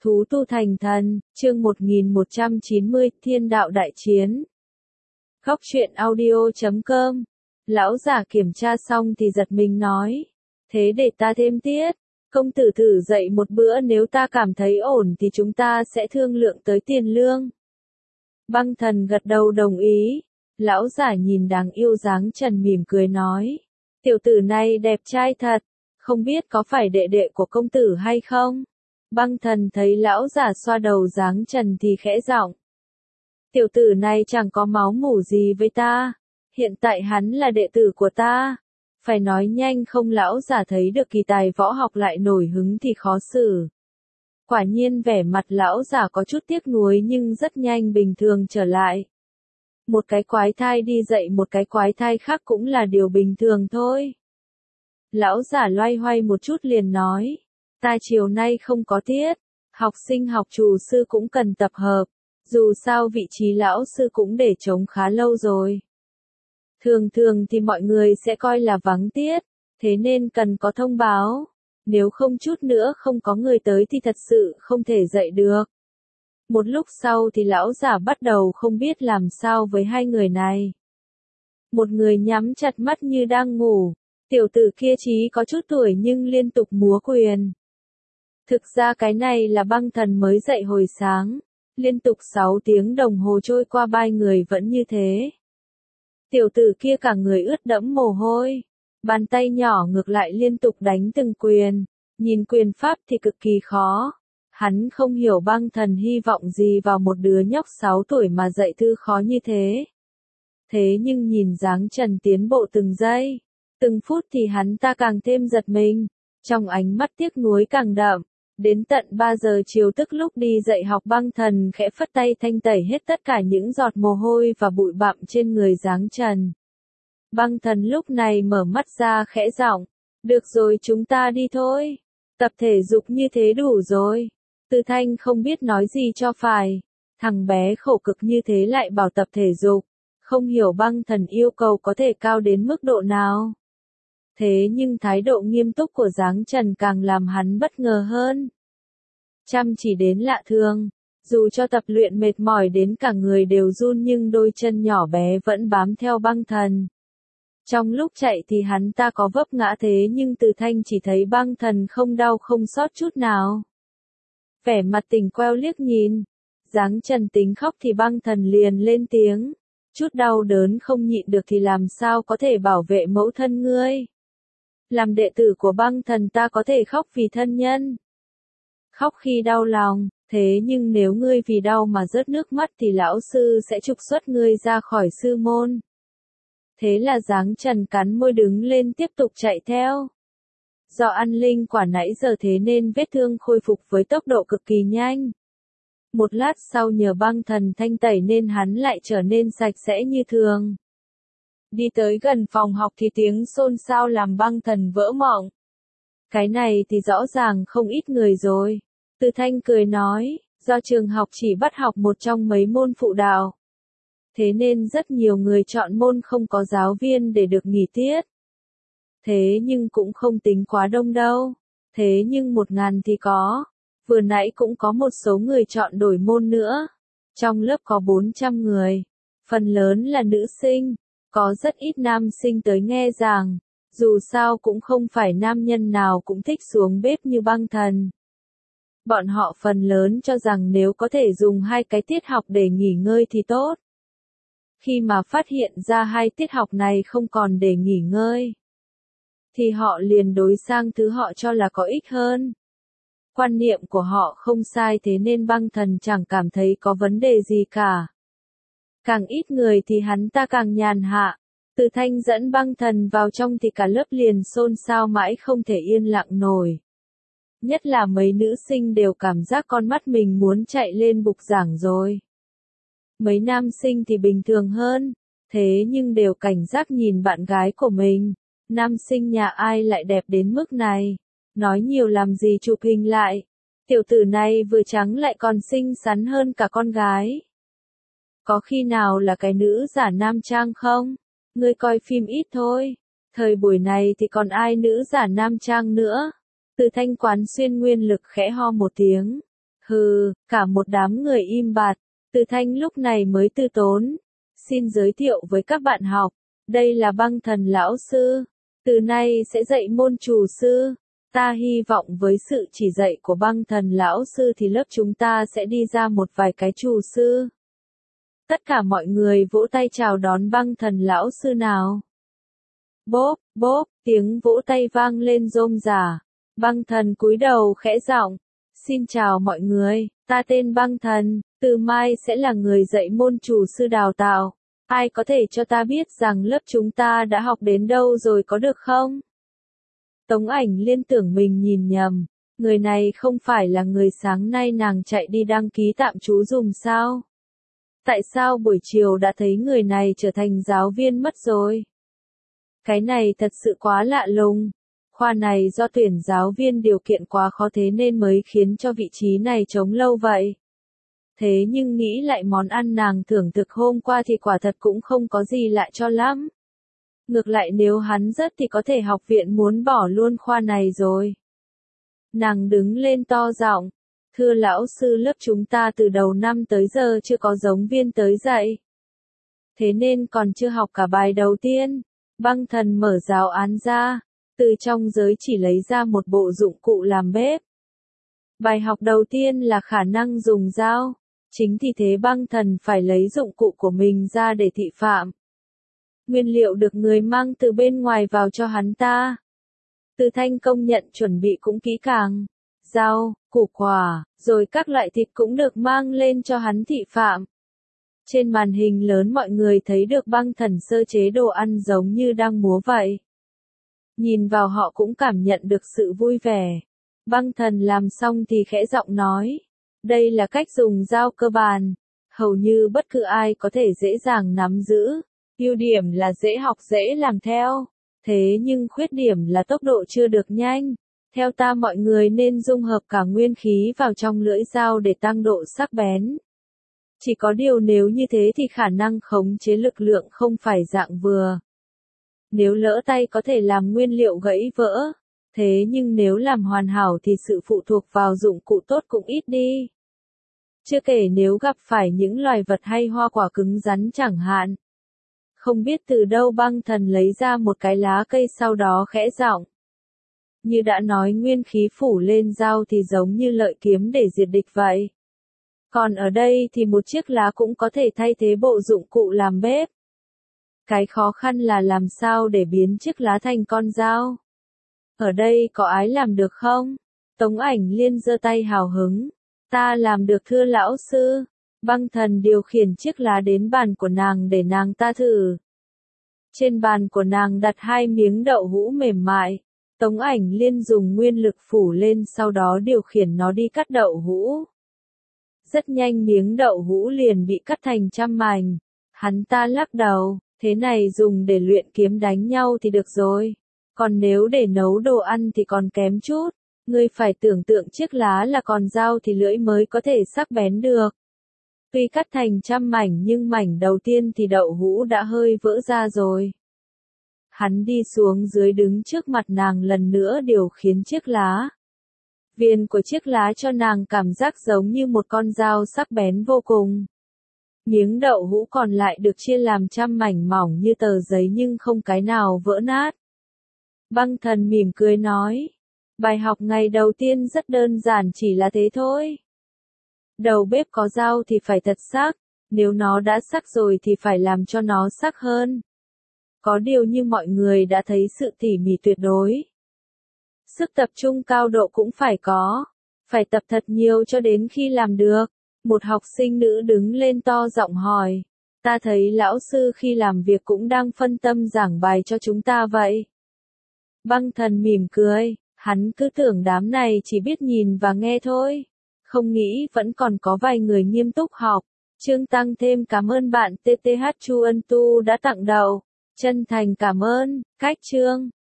Thú tu thành thần, chương 1190, Thiên đạo đại chiến. Góc truyện audio.com. Lão giả kiểm tra xong thì giật mình nói. Thế để ta thêm tiết. Công tử thử dậy một bữa, nếu ta cảm thấy ổn thì chúng ta sẽ thương lượng tới tiền lương. Băng thần gật đầu đồng ý. Lão giả nhìn đáng yêu dáng trần mỉm cười nói. Tiểu tử này đẹp trai thật. Không biết có phải đệ đệ của công tử hay không? Băng thần thấy lão giả xoa đầu dáng trần thì khẽ giọng. Tiểu tử này chẳng có máu mủ gì với ta. Hiện tại hắn là đệ tử của ta. Phải nói nhanh không, lão giả thấy được kỳ tài võ học lại nổi hứng thì khó xử. Quả nhiên vẻ mặt lão giả có chút tiếc nuối nhưng rất nhanh bình thường trở lại. Một cái quái thai đi dạy một cái quái thai khác cũng là điều bình thường thôi. Lão giả loay hoay một chút liền nói. Ta chiều nay không có tiết, học sinh học trù sư cũng cần tập hợp, dù sao vị trí lão sư cũng để trống khá lâu rồi. Thường thường thì mọi người sẽ coi là vắng tiết, thế nên cần có thông báo, nếu không chút nữa không có người tới thì thật sự không thể dạy được. Một lúc sau thì lão giả bắt đầu không biết làm sao với hai người này. Một người nhắm chặt mắt như đang ngủ, tiểu tử kia chỉ có chút tuổi nhưng liên tục múa quyền. Thực ra cái này là băng thần mới dậy hồi sáng, liên tục 6 tiếng đồng hồ trôi qua hai người vẫn như thế. Tiểu tử kia cả người ướt đẫm mồ hôi, bàn tay nhỏ ngược lại liên tục đánh từng quyền, nhìn quyền pháp thì cực kỳ khó. Hắn không hiểu băng thần hy vọng gì vào một đứa nhóc 6 tuổi mà dạy thư khó như thế. Thế nhưng nhìn dáng trần tiến bộ từng giây, từng phút thì hắn ta càng thêm giật mình, trong ánh mắt tiếc nuối càng đậm. Đến tận 3 giờ chiều tức lúc đi dạy học, băng thần khẽ phất tay thanh tẩy hết tất cả những giọt mồ hôi và bụi bặm trên người dáng trần. Băng thần lúc này mở mắt ra khẽ giọng. Được rồi, chúng ta đi thôi. Tập thể dục như thế đủ rồi. Từ Thanh không biết nói gì cho phải. Thằng bé khổ cực như thế lại bảo tập thể dục. Không hiểu băng thần yêu cầu có thể cao đến mức độ nào. Thế nhưng thái độ nghiêm túc của dáng trần càng làm hắn bất ngờ hơn. Chăm chỉ đến lạ thường, dù cho tập luyện mệt mỏi đến cả người đều run nhưng đôi chân nhỏ bé vẫn bám theo băng thần. Trong lúc chạy thì hắn ta có vấp ngã thế nhưng Từ Thanh chỉ thấy băng thần không đau không sót chút nào. Vẻ mặt tỉnh queo liếc nhìn, dáng trần tính khóc thì băng thần liền lên tiếng. Chút đau đớn không nhịn được thì làm sao có thể bảo vệ mẫu thân ngươi. Làm đệ tử của băng thần ta có thể khóc vì thân nhân. Khóc khi đau lòng, thế nhưng nếu ngươi vì đau mà rớt nước mắt thì lão sư sẽ trục xuất ngươi ra khỏi sư môn. Thế là dáng trần cắn môi đứng lên tiếp tục chạy theo. Do ăn linh quả nãy giờ thế nên vết thương khôi phục với tốc độ cực kỳ nhanh. Một lát sau nhờ băng thần thanh tẩy nên hắn lại trở nên sạch sẽ như thường. Đi tới gần phòng học thì tiếng xôn xao làm băng thần vỡ mộng. Cái này thì rõ ràng không ít người rồi. Từ Thanh cười nói, do trường học chỉ bắt học một trong mấy môn phụ đạo. Thế nên rất nhiều người chọn môn không có giáo viên để được nghỉ tiết. Thế nhưng cũng không tính quá đông đâu. Thế nhưng 1000 thì có. Vừa nãy cũng có một số người chọn đổi môn nữa. Trong lớp có 400 người. Phần lớn là nữ sinh. Có rất ít nam sinh tới nghe giảng. Dù sao cũng không phải nam nhân nào cũng thích xuống bếp như băng thần. Bọn họ phần lớn cho rằng nếu có thể dùng 2 cái tiết học để nghỉ ngơi thì tốt. Khi mà phát hiện ra 2 tiết học này không còn để nghỉ ngơi, thì họ liền đối sang thứ họ cho là có ích hơn. Quan niệm của họ không sai thế nên băng thần chẳng cảm thấy có vấn đề gì cả. Càng ít người thì hắn ta càng nhàn hạ. Từ Thanh dẫn băng thần vào trong thì cả lớp liền xôn xao mãi không thể yên lặng nổi. Nhất là mấy nữ sinh đều cảm giác con mắt mình muốn chạy lên bục giảng rồi. Mấy nam sinh thì bình thường hơn, thế nhưng đều cảnh giác nhìn bạn gái của mình. Nam sinh nhà ai lại đẹp đến mức này, nói nhiều làm gì chụp hình lại. Tiểu tử này vừa trắng lại còn xinh xắn hơn cả con gái. Có khi nào là cái nữ giả nam trang không? Ngươi coi phim ít thôi. Thời buổi này thì còn ai nữ giả nam trang nữa. Từ Thanh quán xuyên nguyên lực khẽ ho một tiếng. Hừ, cả một đám người im bặt. Từ Thanh lúc này mới từ tốn. Xin giới thiệu với các bạn học. Đây là Băng Thần lão sư. Từ nay sẽ dạy môn chủ sư. Ta hy vọng với sự chỉ dạy của Băng Thần lão sư thì lớp chúng ta sẽ đi ra một vài cái chủ sư. Tất cả mọi người vỗ tay chào đón Băng Thần lão sư nào. Bốp, bốp, tiếng vỗ tay vang lên rôm rả. Băng Thần cúi đầu khẽ giọng. Xin chào mọi người, ta tên Băng Thần, từ mai sẽ là người dạy môn chủ sư đào tạo. Ai có thể cho ta biết rằng lớp chúng ta đã học đến đâu rồi có được không? Tống Ảnh Liên tưởng mình nhìn nhầm. Người này không phải là người sáng nay nàng chạy đi đăng ký tạm trú dùng sao? Tại sao buổi chiều đã thấy người này trở thành giáo viên mất rồi? Cái này thật sự quá lạ lùng. Khoa này do tuyển giáo viên điều kiện quá khó thế nên mới khiến cho vị trí này trống lâu vậy. Thế nhưng nghĩ lại món ăn nàng thưởng thực hôm qua thì quả thật cũng không có gì lạ cho lắm. Ngược lại nếu hắn rớt thì có thể học viện muốn bỏ luôn khoa này rồi. Nàng đứng lên to giọng. Thưa lão sư, lớp chúng ta từ đầu năm tới giờ chưa có giống viên tới dạy. Thế nên còn chưa học cả bài đầu tiên. Băng Thần mở giáo án ra. Từ trong giới chỉ lấy ra một bộ dụng cụ làm bếp. Bài học đầu tiên là khả năng dùng dao. Chính thì thế Băng Thần phải lấy dụng cụ của mình ra để thị phạm. Nguyên liệu được người mang từ bên ngoài vào cho hắn ta. Từ Thanh công nhận chuẩn bị cũng kỹ càng. Rau, củ quả, rồi các loại thịt cũng được mang lên cho hắn thị phạm. Trên màn hình lớn mọi người thấy được Băng Thần sơ chế đồ ăn giống như đang múa vậy. Nhìn vào họ cũng cảm nhận được sự vui vẻ. Băng Thần làm xong thì khẽ giọng nói. Đây là cách dùng dao cơ bản. Hầu như bất cứ ai có thể dễ dàng nắm giữ. Ưu điểm là dễ học dễ làm theo. Thế nhưng khuyết điểm là tốc độ chưa được nhanh. Theo ta mọi người nên dung hợp cả nguyên khí vào trong lưỡi dao để tăng độ sắc bén. Chỉ có điều nếu như thế thì khả năng khống chế lực lượng không phải dạng vừa. Nếu lỡ tay có thể làm nguyên liệu gãy vỡ. Thế nhưng nếu làm hoàn hảo thì sự phụ thuộc vào dụng cụ tốt cũng ít đi. Chưa kể nếu gặp phải những loài vật hay hoa quả cứng rắn chẳng hạn. Không biết từ đâu Băng Thần lấy ra một cái lá cây sau đó khẽ giọng. Như đã nói nguyên khí phủ lên dao thì giống như lợi kiếm để diệt địch vậy. Còn ở đây thì một chiếc lá cũng có thể thay thế bộ dụng cụ làm bếp. Cái khó khăn là làm sao để biến chiếc lá thành con dao. Ở đây có ai làm được không? Tống Ảnh Liên giơ tay hào hứng. Ta làm được thưa lão sư. Băng Thần điều khiển chiếc lá đến bàn của nàng để nàng ta thử. Trên bàn của nàng đặt 2 miếng đậu hũ mềm mại. Tống Ảnh Liên dùng nguyên lực phủ lên sau đó điều khiển nó đi cắt đậu hũ. Rất nhanh miếng đậu hũ liền bị cắt thành trăm mảnh. Hắn ta lắc đầu, thế này dùng để luyện kiếm đánh nhau thì được rồi. Còn nếu để nấu đồ ăn thì còn kém chút. Ngươi phải tưởng tượng chiếc lá là con dao thì lưỡi mới có thể sắc bén được. Tuy cắt thành trăm mảnh nhưng mảnh đầu tiên thì đậu hũ đã hơi vỡ ra rồi. Hắn đi xuống dưới đứng trước mặt nàng lần nữa điều khiển chiếc lá. Viền của chiếc lá cho nàng cảm giác giống như một con dao sắc bén vô cùng. Miếng đậu hũ còn lại được chia làm trăm mảnh mỏng như tờ giấy nhưng không cái nào vỡ nát. Băng Thần mỉm cười nói. Bài học ngày đầu tiên rất đơn giản chỉ là thế thôi. Đầu bếp có dao thì phải thật sắc, nếu nó đã sắc rồi thì phải làm cho nó sắc hơn. Có điều như mọi người đã thấy sự tỉ mỉ tuyệt đối. Sức tập trung cao độ cũng phải có. Phải tập thật nhiều cho đến khi làm được. Một học sinh nữ đứng lên to giọng hỏi. Ta thấy lão sư khi làm việc cũng đang phân tâm giảng bài cho chúng ta vậy. Băng Thần mỉm cười. Hắn cứ tưởng đám này chỉ biết nhìn và nghe thôi. Không nghĩ vẫn còn có vài người nghiêm túc học. Trương Tăng thêm cảm ơn bạn TTH Chu Ân Tu đã tặng đầu. Chân thành cảm ơn, Cách Trương.